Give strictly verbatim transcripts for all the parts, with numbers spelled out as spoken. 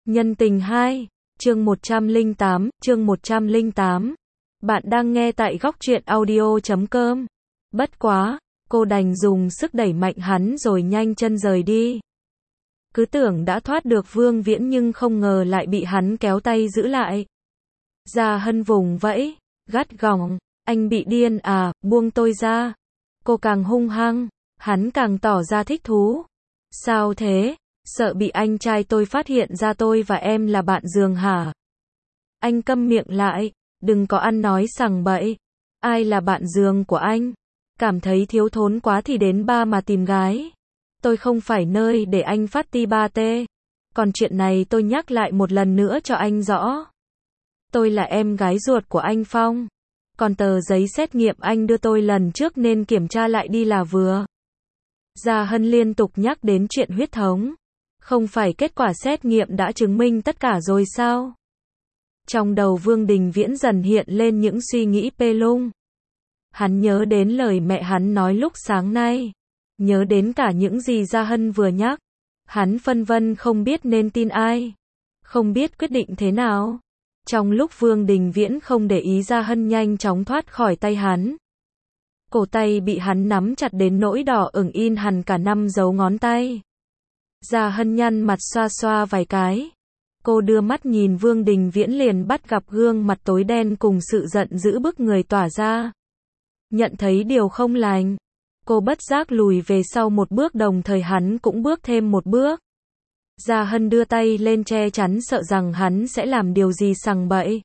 Nhân tình hai, chương một trăm lẻ tám, chương một trăm lẻ tám. Bạn đang nghe tại góc truyện audio chấm com. Bất quá, cô đành dùng sức đẩy mạnh hắn rồi nhanh chân rời đi. Cứ tưởng đã thoát được Vương Viễn nhưng không ngờ lại bị hắn kéo tay giữ lại. Gia Hân vùng vẫy, gắt gỏng, anh bị điên à, buông tôi ra. Cô càng hung hăng, hắn càng tỏ ra thích thú. Sao thế? Sợ bị anh trai tôi phát hiện ra tôi và em là bạn giường hả? Anh câm miệng lại, đừng có ăn nói sằng bậy. Ai là bạn giường của anh? Cảm thấy thiếu thốn quá thì đến ba mà tìm gái. Tôi không phải nơi để anh phát ti ba tê. Còn chuyện này tôi nhắc lại một lần nữa cho anh rõ. Tôi là em gái ruột của anh Phong. Còn tờ giấy xét nghiệm anh đưa tôi lần trước nên kiểm tra lại đi là vừa. Gia Hân liên tục nhắc đến chuyện huyết thống. Không phải kết quả xét nghiệm đã chứng minh tất cả rồi sao? Trong đầu Vương Đình Viễn dần hiện lên những suy nghĩ pê lung. Hắn nhớ đến lời mẹ hắn nói lúc sáng nay. Nhớ đến cả những gì Gia Hân vừa nhắc. Hắn phân vân không biết nên tin ai. Không biết quyết định thế nào. Trong lúc Vương Đình Viễn không để ý, Gia Hân nhanh chóng thoát khỏi tay hắn. Cổ tay bị hắn nắm chặt đến nỗi đỏ ửng in hẳn cả năm dấu ngón tay. Gia Hân nhăn mặt xoa xoa vài cái. Cô đưa mắt nhìn Vương Đình Viễn liền bắt gặp gương mặt tối đen cùng sự giận dữ bức người tỏa ra. Nhận thấy điều không lành, cô bất giác lùi về sau một bước, đồng thời hắn cũng bước thêm một bước. Gia Hân đưa tay lên che chắn sợ rằng hắn sẽ làm điều gì sằng bậy.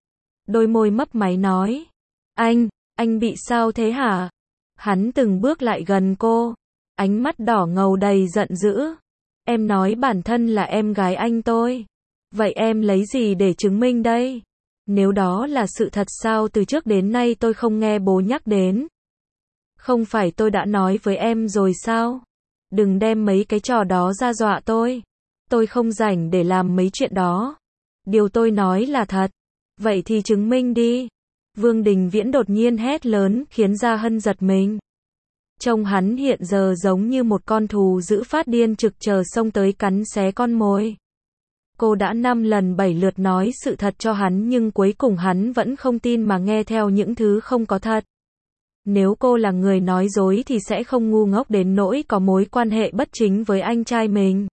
Đôi môi mấp máy nói. Anh, anh bị sao thế hả? Hắn từng bước lại gần cô. Ánh mắt đỏ ngầu đầy giận dữ. Em nói bản thân là em gái anh tôi. Vậy em lấy gì để chứng minh đây? Nếu đó là sự thật sao từ trước đến nay tôi không nghe bố nhắc đến? Không phải tôi đã nói với em rồi sao? Đừng đem mấy cái trò đó ra dọa tôi. Tôi không rảnh để làm mấy chuyện đó. Điều tôi nói là thật. Vậy thì chứng minh đi. Vương Đình Viễn đột nhiên hét lớn khiến Gia Hân giật mình. Trông hắn hiện giờ giống như một con thú dữ phát điên trực chờ xông tới cắn xé con mồi. Cô đã năm lần bảy lượt nói sự thật cho hắn nhưng cuối cùng hắn vẫn không tin mà nghe theo những thứ không có thật. Nếu cô là người nói dối thì sẽ không ngu ngốc đến nỗi có mối quan hệ bất chính với anh trai mình.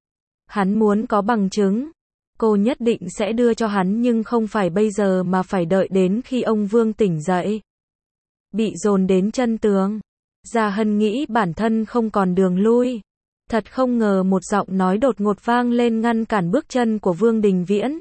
Hắn muốn có bằng chứng. Cô nhất định sẽ đưa cho hắn nhưng không phải bây giờ mà phải đợi đến khi ông Vương tỉnh dậy. Bị dồn đến chân tường. Gia Hân nghĩ bản thân không còn đường lui. Thật không ngờ một giọng nói đột ngột vang lên ngăn cản bước chân của Vương Đình Viễn.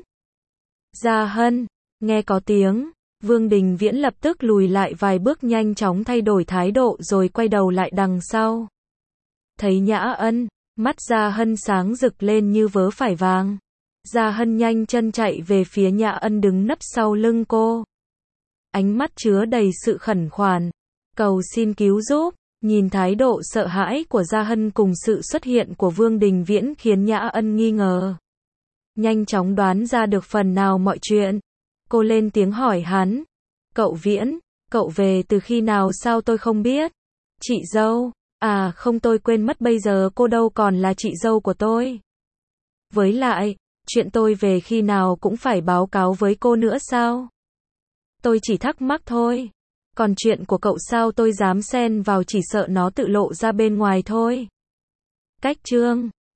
Gia Hân, nghe có tiếng, Vương Đình Viễn lập tức lùi lại vài bước, nhanh chóng thay đổi thái độ rồi quay đầu lại đằng sau. Thấy Nhã Ân, mắt Gia Hân sáng rực lên như vớ phải vàng. Gia Hân nhanh chân chạy về phía Nhã Ân đứng nấp sau lưng cô. Ánh mắt chứa đầy sự khẩn khoản, cầu xin cứu giúp. Nhìn thái độ sợ hãi của Gia Hân cùng sự xuất hiện của Vương Đình Viễn khiến Nhã Ân nghi ngờ. Nhanh chóng đoán ra được phần nào mọi chuyện. Cô lên tiếng hỏi hắn. Cậu Viễn, cậu về từ khi nào sao tôi không biết? Chị dâu, à không tôi quên mất bây giờ cô đâu còn là chị dâu của tôi. Với lại, chuyện tôi về khi nào cũng phải báo cáo với cô nữa sao? Tôi chỉ thắc mắc thôi. Còn chuyện của cậu sao tôi dám xen vào, chỉ sợ nó tự lộ ra bên ngoài thôi. Cách chương